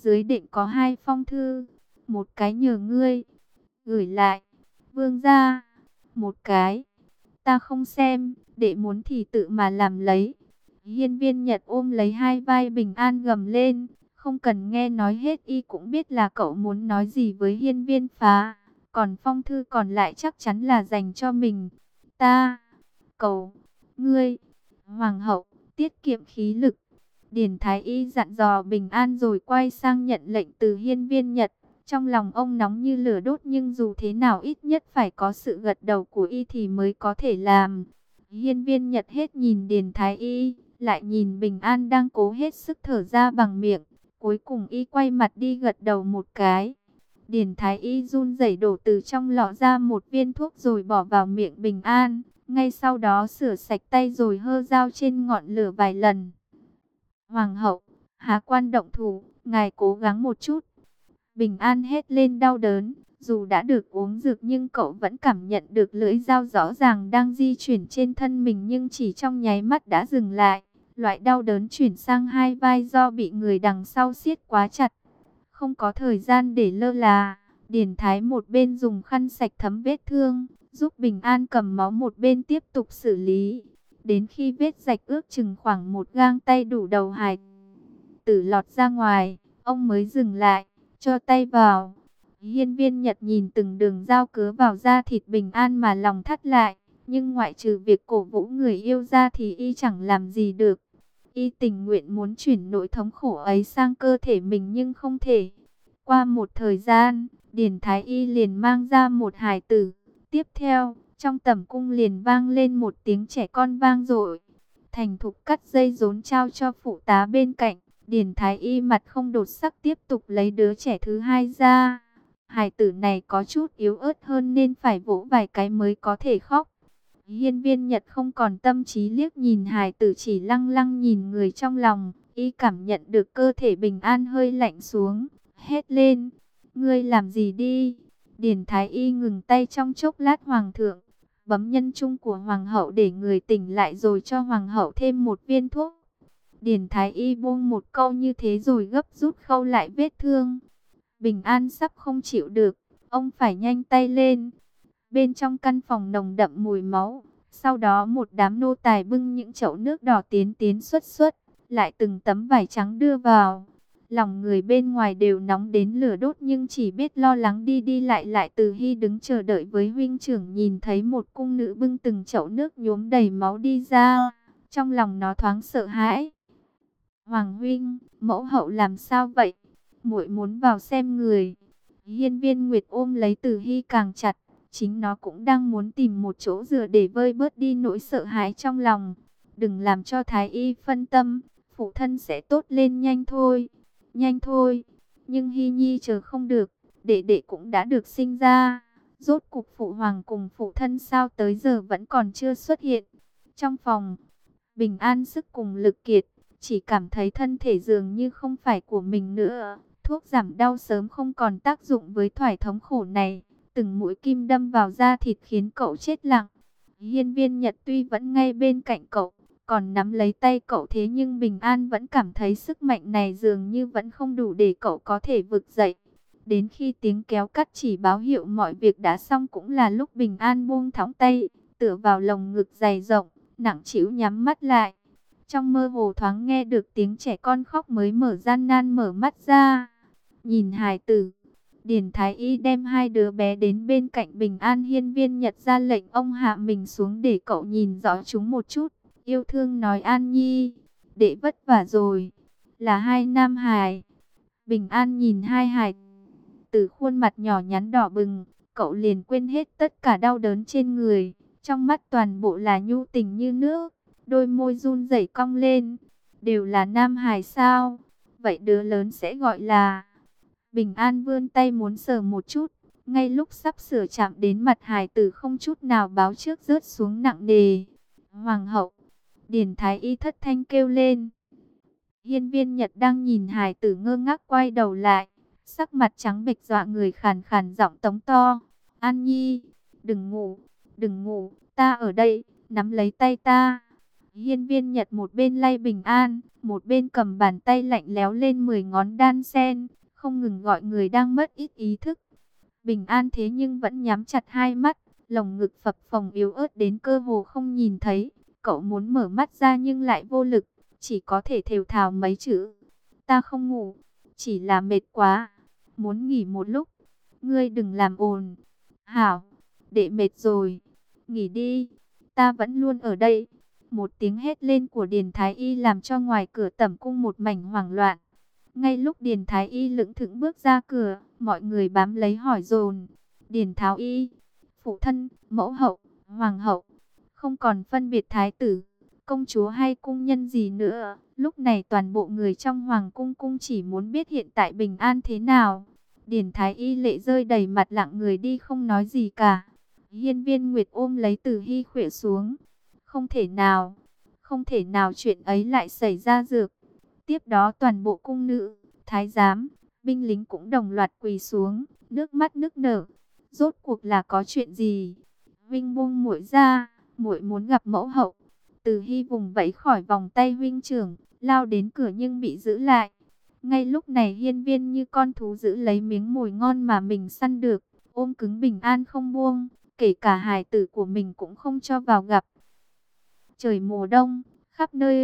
dưới đệm có hai phong thư, một cái nhờ ngươi gửi lại vương gia, một cái ta không xem, đệ muốn thì tự mà làm lấy. Hiên Viên Nhật ôm lấy hai vai Bình An gầm lên, không cần nghe nói hết y cũng biết là cậu muốn nói gì với Hiên Viên Phá, còn phong thư còn lại chắc chắn là dành cho mình. Ta cầu ngươi, hoàng hậu, tiết kiệm khí lực. Điền Thái Y dặn dò Bình An rồi quay sang nhận lệnh từ Hiên Viên Nhật. Trong lòng ông nóng như lửa đốt, nhưng dù thế nào ít nhất phải có sự gật đầu của y thì mới có thể làm. Hiên Viên Nhật hết nhìn Điền Thái Y, lại nhìn Bình An đang cố hết sức thở ra bằng miệng. Cuối cùng y quay mặt đi gật đầu một cái. Điền Thái Y run rẩy đổ từ trong lọ ra một viên thuốc rồi bỏ vào miệng Bình An. Ngay sau đó rửa sạch tay rồi hơ dao trên ngọn lửa vài lần. Hoàng hậu, Hà quan động thủ, ngài cố gắng một chút. Bình An hét lên đau đớn, dù đã được uống dược nhưng cậu vẫn cảm nhận được lưỡi dao rõ ràng đang di chuyển trên thân mình, nhưng chỉ trong nháy mắt đã dừng lại. Loại đau đớn chuyển sang hai vai do bị người đằng sau siết quá chặt. Không có thời gian để lơ là, Điền Thái một bên dùng khăn sạch thấm vết thương, giúp Bình An cầm máu, một bên tiếp tục xử lý. Đến khi vết rạch ước chừng khoảng một gang tay đủ đầu hài tử lọt ra ngoài, ông mới dừng lại, cho tay vào. Hiên Viên Nhật nhìn từng đường dao cứa vào da thịt Bình An mà lòng thắt lại, nhưng ngoại trừ việc cổ vũ người yêu ra thì y chẳng làm gì được. Y tình nguyện muốn chuyển nỗi thống khổ ấy sang cơ thể mình nhưng không thể. Qua một thời gian, Điền Thái Y liền mang ra một hài tử. Tiếp theo, trong tẩm cung liền vang lên một tiếng trẻ con vang dội. Thành thục cắt dây rốn trao cho phụ tá bên cạnh. Điền Thái Y mặt không đột sắc tiếp tục lấy đứa trẻ thứ hai ra. Hài tử này có chút yếu ớt hơn nên phải vỗ vài cái mới có thể khóc. Hiên Viên Nhật không còn tâm trí liếc nhìn hài tử, chỉ lăng lăng nhìn người trong lòng. Y cảm nhận được cơ thể Bình An hơi lạnh xuống, hét lên: ngươi làm gì đi? Điền Thái Y ngừng tay trong chốc lát. Hoàng thượng, bấm nhân trung của hoàng hậu để người tỉnh lại rồi cho hoàng hậu thêm một viên thuốc. Điền Thái Y buông một câu như thế rồi gấp rút khâu lại vết thương. Bình An sắp không chịu được, ông phải nhanh tay lên. Bên trong căn phòng nồng đậm mùi máu, sau đó một đám nô tài bưng những chậu nước đỏ tiến tiến xuất xuất, lại từng tấm vải trắng đưa vào. Lòng người bên ngoài đều nóng đến lửa đốt nhưng chỉ biết lo lắng đi đi lại lại. Từ Hy đứng chờ đợi với huynh trưởng, nhìn thấy một cung nữ bưng từng chậu nước nhuốm đầy máu đi ra, trong lòng nó thoáng sợ hãi. Hoàng huynh, mẫu hậu làm sao vậy? Muội muốn vào xem người. Hiên Viên Nguyệt ôm lấy Từ Hy càng chặt, chính nó cũng đang muốn tìm một chỗ dựa để vơi bớt đi nỗi sợ hãi trong lòng. Đừng làm cho Thái Y phân tâm, phụ thân sẽ tốt lên nhanh thôi. Nhanh thôi, nhưng Hy Nhi chờ không được, đệ đệ cũng đã được sinh ra. Rốt cục phụ hoàng cùng phụ thân sao tới giờ vẫn còn chưa xuất hiện. Trong phòng, Bình An sức cùng lực kiệt, chỉ cảm thấy thân thể dường như không phải của mình nữa. Thuốc giảm đau sớm không còn tác dụng với thoải thống khổ này. Từng mũi kim đâm vào da thịt khiến cậu chết lặng. Hiên Viên Nhật tuy vẫn ngay bên cạnh cậu, còn nắm lấy tay cậu, thế nhưng Bình An vẫn cảm thấy sức mạnh này dường như vẫn không đủ để cậu có thể vực dậy. Đến khi tiếng kéo cắt chỉ báo hiệu mọi việc đã xong cũng là lúc Bình An buông thõng tay, tựa vào lồng ngực dày rộng, nặng trĩu nhắm mắt lại. Trong mơ hồ thoáng nghe được tiếng trẻ con khóc mới mở gian nan mở mắt ra. Nhìn hài tử, Điền Thái Y đem hai đứa bé đến bên cạnh Bình An. Hiên Viên Nhật ra lệnh ông hạ mình xuống để cậu nhìn rõ chúng một chút. Yêu thương nói: An Nhi, đệ vất vả rồi. Là hai nam hài. Bình An nhìn hai hài tử khuôn mặt nhỏ nhắn đỏ bừng, cậu liền quên hết tất cả đau đớn trên người. Trong mắt toàn bộ là nhu tình như nước, đôi môi run rẩy cong lên. Đều là nam hài sao? Vậy đứa lớn sẽ gọi là... Bình An vươn tay muốn sờ một chút, ngay lúc sắp sửa chạm đến mặt hài tử không chút nào báo trước rớt xuống nặng nề. Hoàng hậu! Điền Thái Y thất thanh kêu lên. Hiên Viên Nhật đang nhìn hài tử ngơ ngác quay đầu lại, sắc mặt trắng bệch dọa người, khàn khàn giọng tống to: An Nhi, đừng ngủ, đừng ngủ, ta ở đây, nắm lấy tay ta. Hiên Viên Nhật một bên lay Bình An, một bên cầm bàn tay lạnh lẽo lên mười ngón đan sen, không ngừng gọi người đang mất ít ý thức. Bình An thế nhưng vẫn nhắm chặt hai mắt, lồng ngực phập phồng yếu ớt đến cơ hồ không nhìn thấy. Cậu muốn mở mắt ra nhưng lại vô lực, chỉ có thể thều thào mấy chữ. Ta không ngủ, chỉ là mệt quá, muốn nghỉ một lúc. Ngươi đừng làm ồn. Hảo, đệ mệt rồi, nghỉ đi, ta vẫn luôn ở đây. Một tiếng hét lên của Điền Thái Y làm cho ngoài cửa Tẩm cung một mảnh hoảng loạn. Ngay lúc Điền Thái Y lững thững bước ra cửa, mọi người bám lấy hỏi dồn. Điền Thái Y, phụ thân, mẫu hậu, hoàng hậu, không còn phân biệt thái tử, công chúa hay cung nhân gì nữa. Lúc này toàn bộ người trong hoàng cung cung chỉ muốn biết hiện tại Bình An thế nào. Điền Thái Y lệ rơi đầy mặt, lặng người đi không nói gì cả. Hiên Viên Nguyệt ôm lấy Từ Hy khuỵu xuống. Không thể nào, không thể nào chuyện ấy lại xảy ra được. Tiếp đó toàn bộ cung nữ, thái giám, binh lính cũng đồng loạt quỳ xuống, nước mắt nức nở. Rốt cuộc là có chuyện gì? Vinh buông muội ra, muội muốn gặp mẫu hậu. Từ Hy vùng vẫy khỏi vòng tay huynh trưởng, lao đến cửa nhưng bị giữ lại. Ngay lúc này Hiên Viên như con thú giữ lấy miếng mồi ngon mà mình săn được, ôm cứng Bình An không buông, kể cả hài tử của mình cũng không cho vào gặp. Trời mùa đông, khắp nơi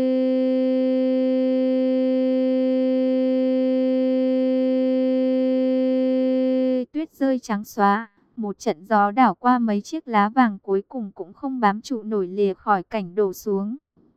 tuyết rơi trắng xóa. Một trận gió đảo qua mấy chiếc lá vàng cuối cùng cũng không bám trụ nổi lìa khỏi cảnh đổ xuống.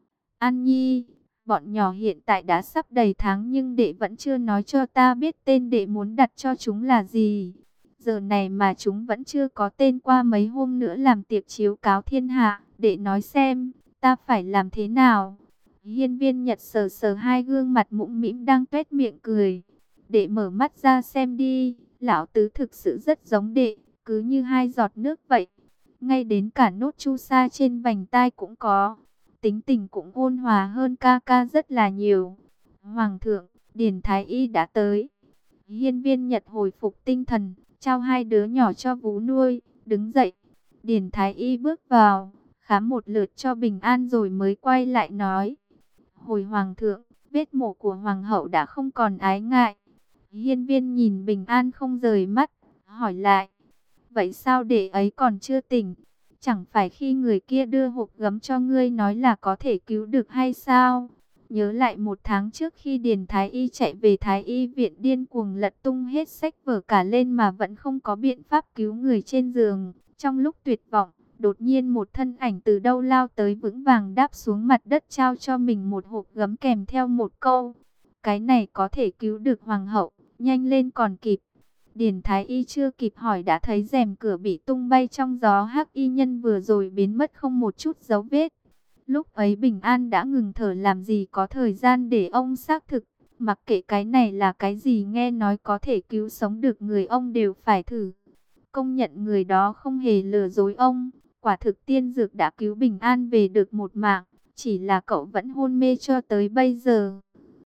An Nhi, bọn nhỏ hiện tại đã sắp đầy tháng nhưng đệ vẫn chưa nói cho ta biết tên đệ muốn đặt cho chúng là gì. Giờ này mà chúng vẫn chưa có tên, qua mấy hôm nữa làm tiệc chiếu cáo thiên hạ, đệ nói xem, ta phải làm thế nào? Hiên Viên Nhật sờ sờ hai gương mặt mũm mĩm đang tuét miệng cười. Đệ mở mắt ra xem đi, lão tứ thực sự rất giống đệ, cứ như hai giọt nước vậy. Ngay đến cả nốt chu sa trên vành tai cũng có. Tính tình cũng ôn hòa hơn ca ca rất là nhiều. Hoàng thượng, Điền Thái Y đã tới. Hiên Viên Nhật hồi phục tinh thần, trao hai đứa nhỏ cho vú nuôi, đứng dậy. Điền Thái Y bước vào, khám một lượt cho Bình An rồi mới quay lại nói. Hồi Hoàng thượng, vết mổ của Hoàng hậu đã không còn ái ngại. Hiên Viên nhìn Bình An không rời mắt, hỏi lại. Vậy sao đệ ấy còn chưa tỉnh? Chẳng phải khi người kia đưa hộp gấm cho ngươi nói là có thể cứu được hay sao? Nhớ lại một tháng trước khi Điền Thái Y chạy về Thái Y viện điên cuồng lật tung hết sách vở cả lên mà vẫn không có biện pháp cứu người trên giường. Trong lúc tuyệt vọng, đột nhiên một thân ảnh từ đâu lao tới, vững vàng đáp xuống mặt đất, trao cho mình một hộp gấm kèm theo một câu. Cái này có thể cứu được Hoàng hậu, nhanh lên còn kịp. Điền Thái Y chưa kịp hỏi đã thấy rèm cửa bị tung bay trong gió, hắc y nhân vừa rồi biến mất không một chút dấu vết. Lúc ấy Bình An đã ngừng thở, làm gì có thời gian để ông xác thực. Mặc kệ cái này là cái gì, nghe nói có thể cứu sống được người ông đều phải thử. Công nhận người đó không hề lừa dối ông. Quả thực tiên dược đã cứu Bình An về được một mạng. Chỉ là cậu vẫn hôn mê cho tới bây giờ.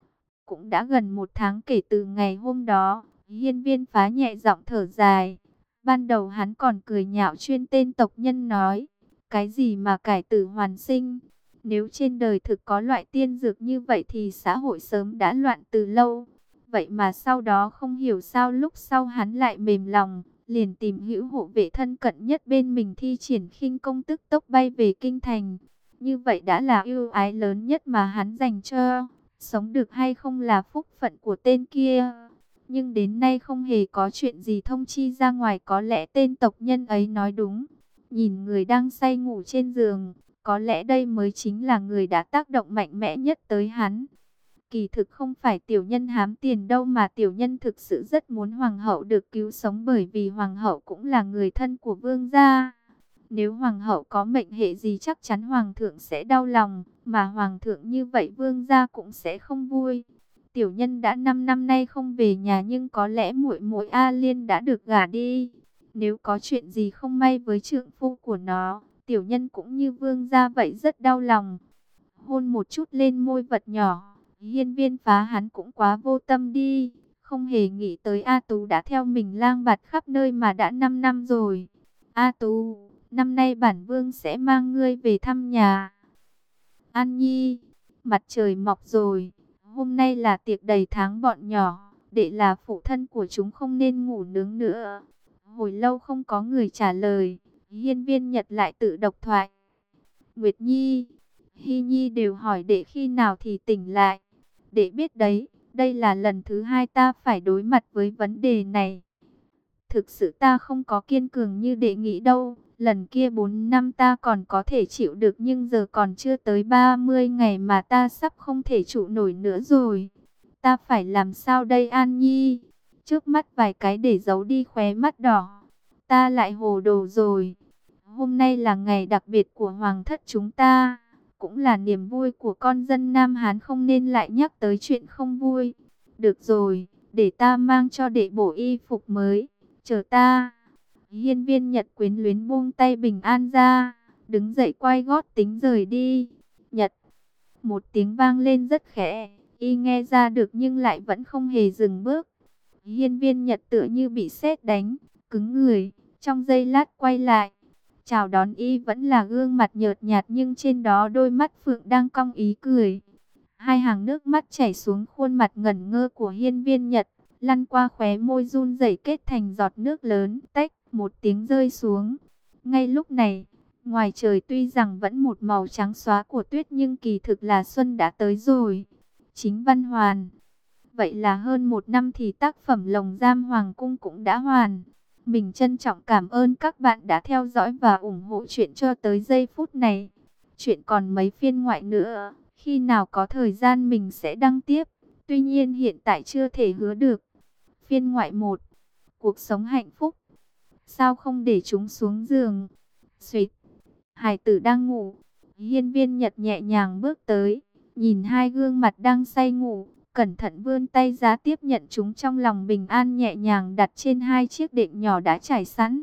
Cũng đã gần một tháng kể từ ngày hôm đó. Hiên Viên Phá nhẹ giọng thở dài. Ban đầu hắn còn cười nhạo chuyên tên tộc nhân, nói cái gì mà cải tử hoàn sinh. Nếu trên đời thực có loại tiên dược như vậy thì xã hội sớm đã loạn từ lâu. Vậy mà sau đó không hiểu sao lúc sau hắn lại mềm lòng, liền tìm hữu hộ vệ thân cận nhất bên mình thi triển khinh công, tức tốc bay về kinh thành. Như vậy đã là ưu ái lớn nhất mà hắn dành cho. Sống được hay không là phúc phận của tên kia. Nhưng đến nay không hề có chuyện gì thông chi ra ngoài. Có lẽ tên tộc nhân ấy nói đúng. Nhìn người đang say ngủ trên giường, có lẽ đây mới chính là người đã tác động mạnh mẽ nhất tới hắn. Kỳ thực không phải tiểu nhân hám tiền đâu, mà tiểu nhân thực sự rất muốn Hoàng hậu được cứu sống, bởi vì Hoàng hậu cũng là người thân của vương gia. Nếu Hoàng hậu có mệnh hệ gì chắc chắn Hoàng thượng sẽ đau lòng, mà Hoàng thượng như vậy vương gia cũng sẽ không vui. Tiểu nhân đã năm năm nay không về nhà, nhưng có lẽ muội muội A Liên đã được gả đi. Nếu có chuyện gì không may với trượng phu của nó, tiểu nhân cũng như vương gia vậy rất đau lòng. Hôn một chút lên môi vật nhỏ. Hiên Viên Phá hắn cũng quá vô tâm đi. Không hề nghĩ tới A Tú đã theo mình lang bạt khắp nơi mà đã năm năm rồi. A Tú, năm nay bản vương sẽ mang ngươi về thăm nhà. An Nhi, mặt trời mọc rồi, hôm nay là tiệc đầy tháng bọn nhỏ, đệ là phụ thân của chúng không nên ngủ nướng nữa. Hồi lâu không có người trả lời, Hiên Viên Nhật lại tự độc thoại. Nguyệt Nhi, Hy Nhi đều hỏi đệ khi nào thì tỉnh lại. Đệ biết đấy, đây là lần thứ hai ta phải đối mặt với vấn đề này. Thực sự ta không có kiên cường như đệ nghĩ đâu. Lần kia bốn năm ta còn có thể chịu được, nhưng giờ còn chưa tới ba mươi ngày mà ta sắp không thể trụ nổi nữa rồi. Ta phải làm sao đây An Nhi? Trước mắt vài cái để giấu đi khóe mắt đỏ. Ta lại hồ đồ rồi. Hôm nay là ngày đặc biệt của hoàng thất chúng ta, cũng là niềm vui của con dân Nam Hán, không nên lại nhắc tới chuyện không vui. Được rồi, để ta mang cho đệ bộ y phục mới. Chờ ta. Hiên Viên Nhật quyến luyến buông tay Bình An ra, đứng dậy quay gót tính rời đi. Nhật, một tiếng vang lên rất khẽ, y nghe ra được nhưng lại vẫn không hề dừng bước. Hiên Viên Nhật tựa như bị sét đánh, cứng người, trong giây lát quay lại. Chào đón y vẫn là gương mặt nhợt nhạt, nhưng trên đó đôi mắt phượng đang cong ý cười. Hai hàng nước mắt chảy xuống khuôn mặt ngẩn ngơ của Hiên Viên Nhật, lăn qua khóe môi run rẩy kết thành giọt nước lớn, tách một tiếng rơi xuống. Ngay lúc này, ngoài trời tuy rằng vẫn một màu trắng xóa của tuyết, nhưng kỳ thực là xuân đã tới rồi. Chính văn hoàn. Vậy là hơn một năm thì tác phẩm Lồng Giam Hoàng Cung cũng đã hoàn. Mình trân trọng cảm ơn các bạn đã theo dõi và ủng hộ chuyện cho tới giây phút này. Chuyện còn mấy phiên ngoại nữa, khi nào có thời gian mình sẽ đăng tiếp. Tuy nhiên hiện tại chưa thể hứa được. Phiên ngoại một. Cuộc sống hạnh phúc. Sao không để chúng xuống giường? Xuyệt. Hải tử đang ngủ. Hiên Viên Nhật nhẹ nhàng bước tới, nhìn hai gương mặt đang say ngủ, cẩn thận vươn tay ra tiếp nhận chúng trong lòng Bình An, nhẹ nhàng đặt trên hai chiếc đệm nhỏ đã trải sẵn.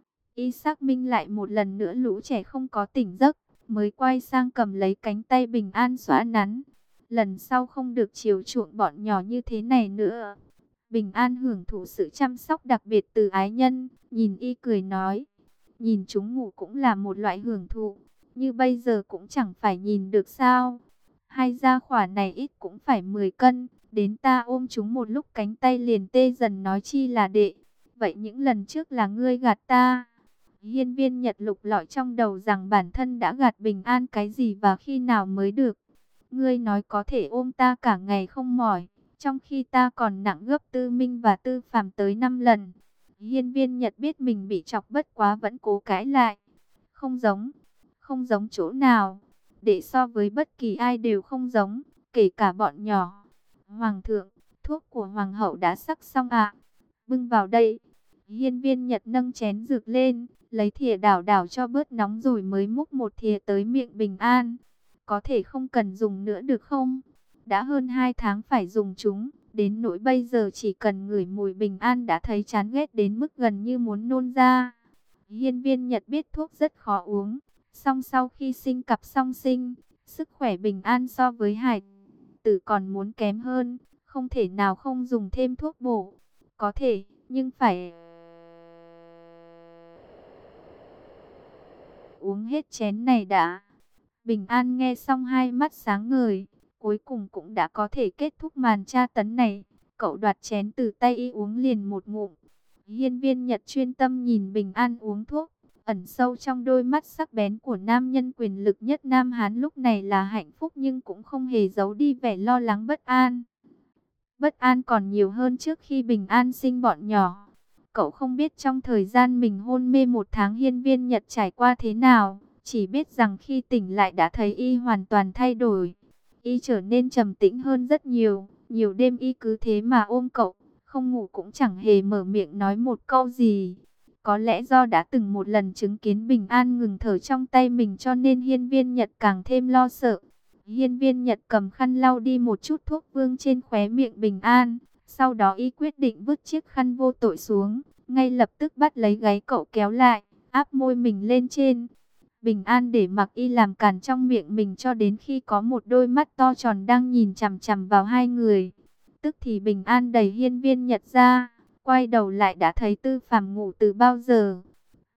Y xác minh lại một lần nữa lũ trẻ không có tỉnh giấc, mới quay sang cầm lấy cánh tay Bình An xóa nắn. Lần sau không được chiều chuộng bọn nhỏ như thế này nữa. Bình An hưởng thụ sự chăm sóc đặc biệt từ ái nhân, nhìn y cười nói, nhìn chúng ngủ cũng là một loại hưởng thụ, như bây giờ cũng chẳng phải nhìn được sao. Hai gia khỏa này ít cũng phải mười cân, đến ta ôm chúng một lúc cánh tay liền tê dần, nói chi là đệ. Vậy những lần trước là ngươi gạt ta. Hiên Viên Nhật lục lọi trong đầu rằng bản thân đã gạt Bình An cái gì và khi nào mới được. Ngươi nói có thể ôm ta cả ngày không mỏi, trong khi ta còn nặng gấp Tư Minh và Tư Phàm tới năm lần. Hiên Viên Nhật biết mình bị chọc bất quá vẫn cố cãi lại. Không giống, không giống chỗ nào. Để so với bất kỳ ai đều không giống, kể cả bọn nhỏ. Hoàng thượng, thuốc của hoàng hậu đã sắc xong ạ. Bưng vào đây. Hiên Viên Nhật nâng chén dược lên, lấy thìa đảo đảo cho bớt nóng rồi mới múc một thìa tới miệng Bình An. Có thể không cần dùng nữa được không? Đã hơn hai tháng phải dùng chúng, đến nỗi bây giờ chỉ cần ngửi mùi Bình An đã thấy chán ghét đến mức gần như muốn nôn ra. Hiên Viên Nhật biết thuốc rất khó uống, song sau khi sinh cặp song sinh, sức khỏe Bình An so với Hải tử còn muốn kém hơn, không thể nào không dùng thêm thuốc bổ. Có thể, nhưng phải uống hết chén này đã. Bình An nghe xong hai mắt sáng ngời, cuối cùng cũng đã có thể kết thúc màn tra tấn này. Cậu đoạt chén từ tay y uống liền một ngụm. Hiên Viên Nhật chuyên tâm nhìn Bình An uống thuốc. Ẩn sâu trong đôi mắt sắc bén của nam nhân quyền lực nhất Nam Hán lúc này là hạnh phúc, nhưng cũng không hề giấu đi vẻ lo lắng bất an. Bất an còn nhiều hơn trước khi Bình An sinh bọn nhỏ. Cậu không biết trong thời gian mình hôn mê một tháng Hiên Viên Nhật trải qua thế nào. Chỉ biết rằng khi tỉnh lại đã thấy y hoàn toàn thay đổi. Y trở nên trầm tĩnh hơn rất nhiều. Nhiều đêm y cứ thế mà ôm cậu, không ngủ cũng chẳng hề mở miệng nói một câu gì. Có lẽ do đã từng một lần chứng kiến Bình An ngừng thở trong tay mình cho nên Hiên Viên Nhật càng thêm lo sợ. Hiên Viên Nhật cầm khăn lau đi một chút thuốc vương trên khóe miệng Bình An. Sau đó y quyết định vứt chiếc khăn vô tội xuống, ngay lập tức bắt lấy gáy cậu kéo lại, áp môi mình lên trên. Bình An để mặc y làm càn trong miệng mình cho đến khi có một đôi mắt to tròn đang nhìn chằm chằm vào hai người. Tức thì Bình An đẩy Hiên Viên Nhật ra, quay đầu lại đã thấy Tư Phàm ngủ từ bao giờ.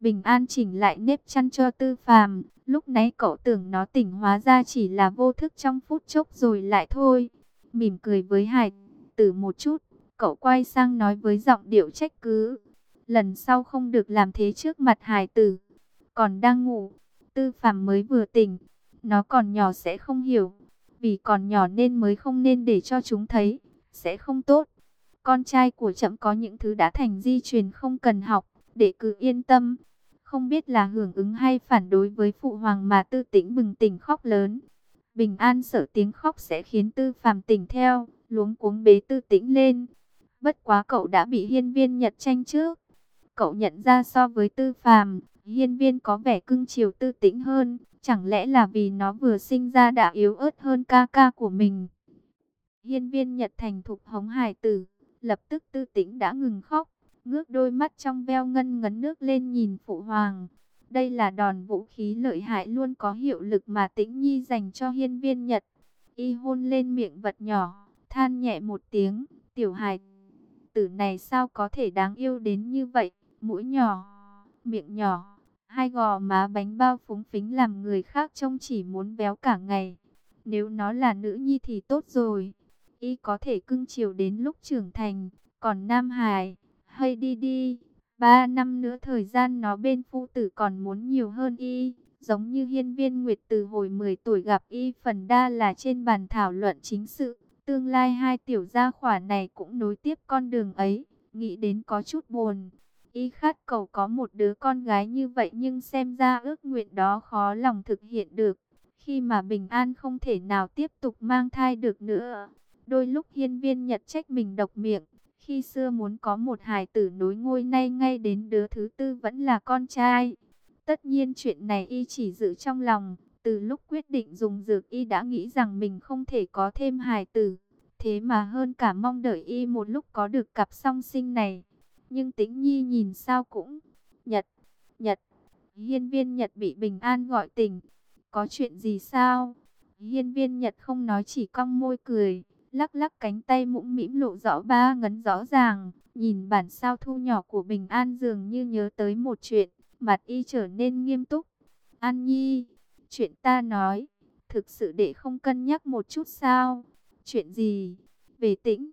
Bình An chỉnh lại nếp chăn cho Tư Phàm. Lúc nãy cậu tưởng nó tỉnh, hóa ra chỉ là vô thức trong phút chốc rồi lại thôi. Mỉm cười với Hải Tử một chút, cậu quay sang nói với giọng điệu trách cứ: lần sau không được làm thế trước mặt Hải Tử. Còn đang ngủ, Tư Phàm mới vừa tỉnh, nó còn nhỏ sẽ không hiểu, vì còn nhỏ nên mới không nên để cho chúng thấy, sẽ không tốt. Con trai của trẫm có những thứ đã thành di truyền, không cần học, để cứ yên tâm. Không biết là hưởng ứng hay phản đối với phụ hoàng mà Tư Tĩnh bừng tỉnh khóc lớn. Bình An sợ tiếng khóc sẽ khiến Tư Phàm tỉnh theo, luống cuống bế Tư Tĩnh lên. Bất quá cậu đã bị Hiên Viên Nhật tranh trước. Cậu nhận ra so với Tư Phàm, Hiên Viên có vẻ cưng chiều Tư Tĩnh hơn. Chẳng lẽ là vì nó vừa sinh ra đã yếu ớt hơn ca ca của mình? Hiên Viên Nhật thành thục hống hài tử, lập tức Tư Tĩnh đã ngừng khóc, ngước đôi mắt trong veo ngân ngấn nước lên nhìn phụ hoàng. Đây là đòn vũ khí lợi hại luôn có hiệu lực mà Tĩnh Nhi dành cho Hiên Viên Nhật. Y hôn lên miệng vật nhỏ, than nhẹ một tiếng, tiểu hài tử này sao có thể đáng yêu đến như vậy, mũi nhỏ, miệng nhỏ, hai gò má bánh bao phúng phính làm người khác trông chỉ muốn béo cả ngày. Nếu nó là nữ nhi thì tốt rồi, y có thể cưng chiều đến lúc trưởng thành. Còn Nam Hải, hay đi đi, ba năm nữa thời gian nó bên phu tử còn muốn nhiều hơn y. Giống như Hiên Viên Nguyệt từ hồi mười tuổi gặp y phần đa là trên bàn thảo luận chính sự. Tương lai hai tiểu gia khỏa này cũng nối tiếp con đường ấy, nghĩ đến có chút buồn. Y khát cầu có một đứa con gái như vậy, nhưng xem ra ước nguyện đó khó lòng thực hiện được. Khi mà Bình An không thể nào tiếp tục mang thai được nữa. Đôi lúc Hiên Viên Nhật trách mình độc miệng. Khi xưa muốn có một hài tử nối ngôi, nay ngay đến đứa thứ tư vẫn là con trai. Tất nhiên chuyện này y chỉ giữ trong lòng. Từ lúc quyết định dùng dược y đã nghĩ rằng mình không thể có thêm hài tử. Thế mà hơn cả mong đợi y một lúc có được cặp song sinh này. Nhưng Tĩnh Nhi nhìn sao cũng... Nhật, Nhật, Hiên Viên Nhật bị Bình An gọi tỉnh. Có chuyện gì sao? Hiên Viên Nhật không nói, chỉ cong môi cười, lắc lắc cánh tay mũm mĩm lộ rõ ba ngấn rõ ràng. Nhìn bản sao thu nhỏ của Bình An dường như nhớ tới một chuyện, mặt y trở nên nghiêm túc. An Nhi, chuyện ta nói, thực sự để không cân nhắc một chút sao? Chuyện gì? Về Tĩnh.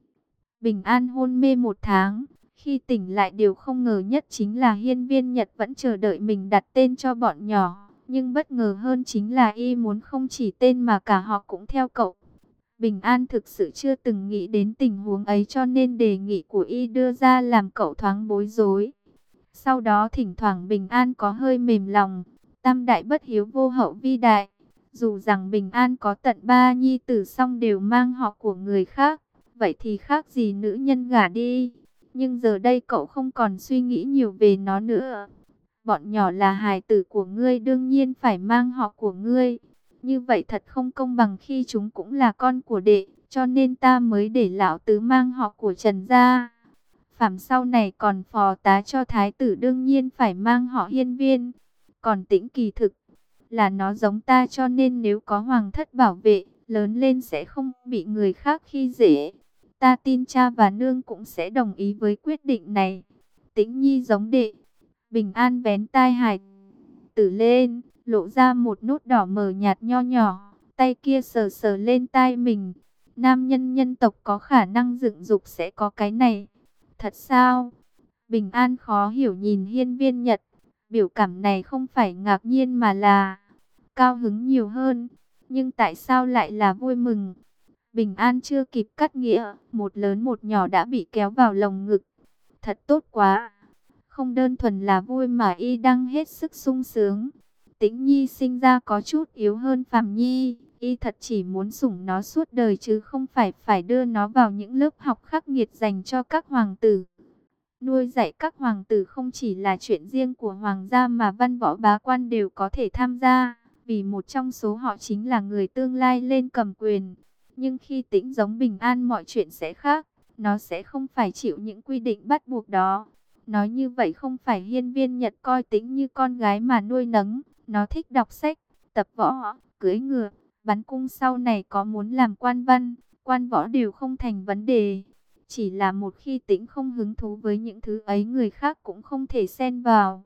Bình An hôn mê một tháng. Khi tỉnh lại, điều không ngờ nhất chính là Hiên Viên Nhật vẫn chờ đợi mình đặt tên cho bọn nhỏ. Nhưng bất ngờ hơn chính là y muốn không chỉ tên mà cả họ cũng theo cậu. Bình An thực sự chưa từng nghĩ đến tình huống ấy, cho nên đề nghị của y đưa ra làm cậu thoáng bối rối. Sau đó thỉnh thoảng Bình An có hơi mềm lòng. Tam đại bất hiếu vô hậu vi đại. Dù rằng Bình An có tận ba nhi tử song đều mang họ của người khác, vậy thì khác gì nữ nhân gả đi. Nhưng giờ đây cậu không còn suy nghĩ nhiều về nó nữa. Bọn nhỏ là hài tử của ngươi, đương nhiên phải mang họ của ngươi. Như vậy thật không công bằng khi chúng cũng là con của đệ, cho nên ta mới để lão tứ mang họ của Trần gia. Phàm sau này còn phò tá cho thái tử, đương nhiên phải mang họ Hiên Viên. Còn Tĩnh kỳ thực là nó giống ta, cho nên nếu có hoàng thất bảo vệ, lớn lên sẽ không bị người khác khi dễ. Ta tin cha và nương cũng sẽ đồng ý với quyết định này. Tĩnh Nhi giống đệ. Bình An vén tai Hải Tử lên, lộ ra một nốt đỏ mờ nhạt nho nhỏ, tay kia sờ sờ lên tai mình. Nam nhân nhân tộc có khả năng dựng dục sẽ có cái này. Thật sao? Bình An khó hiểu nhìn Hiên Viên Nhật. Biểu cảm này không phải ngạc nhiên mà là cao hứng nhiều hơn. Nhưng tại sao lại là vui mừng? Bình An chưa kịp cắt nghĩa, một lớn một nhỏ đã bị kéo vào lồng ngực. Thật tốt quá. Không đơn thuần là vui mà y đang hết sức sung sướng. Tĩnh Nhi sinh ra có chút yếu hơn Phàm Nhi. Y thật chỉ muốn sủng nó suốt đời chứ không phải phải đưa nó vào những lớp học khắc nghiệt dành cho các hoàng tử. Nuôi dạy các hoàng tử không chỉ là chuyện riêng của hoàng gia mà văn võ bá quan đều có thể tham gia. Vì một trong số họ chính là người tương lai lên cầm quyền. Nhưng khi Tĩnh giống Bình An mọi chuyện sẽ khác. Nó sẽ không phải chịu những quy định bắt buộc đó. Nói như vậy không phải Hiên Viên Nhật coi Tĩnh như con gái mà nuôi nấng. Nó thích đọc sách, tập võ, cưỡi ngựa, bắn cung, sau này có muốn làm quan văn, quan võ đều không thành vấn đề. Chỉ là một khi Tĩnh không hứng thú với những thứ ấy, người khác cũng không thể xen vào.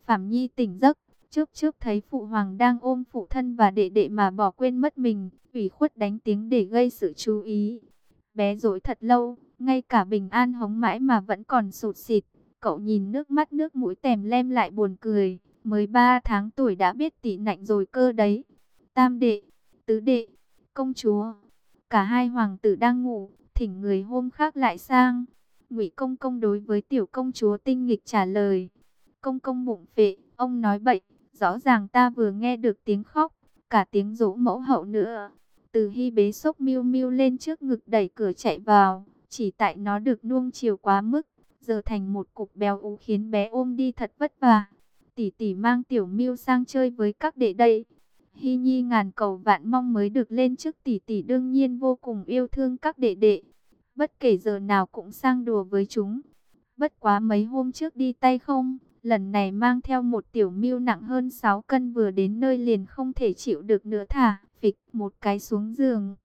Phạm Nhi tỉnh giấc, chớp chớp thấy phụ hoàng đang ôm phụ thân và đệ đệ mà bỏ quên mất mình, ủy khuất đánh tiếng để gây sự chú ý. Bé dỗi thật lâu, ngay cả Bình An hống mãi mà vẫn còn sụt sịt. Cậu nhìn nước mắt nước mũi tèm lem lại buồn cười, mới ba tháng tuổi đã biết tị nạnh rồi cơ đấy. Tam đệ, tứ đệ, công chúa, cả hai hoàng tử đang ngủ, thỉnh người hôm khác lại sang. Ngụy Công Công đối với tiểu công chúa tinh nghịch trả lời. Công công bụng phệ, ông nói bậy, rõ ràng ta vừa nghe được tiếng khóc, cả tiếng dỗ mẫu hậu nữa. Từ Hy bế sốc Miu Miu lên trước ngực đẩy cửa chạy vào, chỉ tại nó được nuông chiều quá mức, giờ thành một cục béo ú khiến bé ôm đi thật vất vả. Tỷ tỷ mang tiểu Miu sang chơi với các đệ đây. Hy Nhi ngàn cầu vạn mong mới được lên trước tỷ tỷ, đương nhiên vô cùng yêu thương các đệ đệ. Bất kể giờ nào cũng sang đùa với chúng. Bất quá mấy hôm trước đi tay không, lần này mang theo một tiểu Miu nặng hơn sáu cân, vừa đến nơi liền không thể chịu được nữa, thả phịch một cái xuống giường.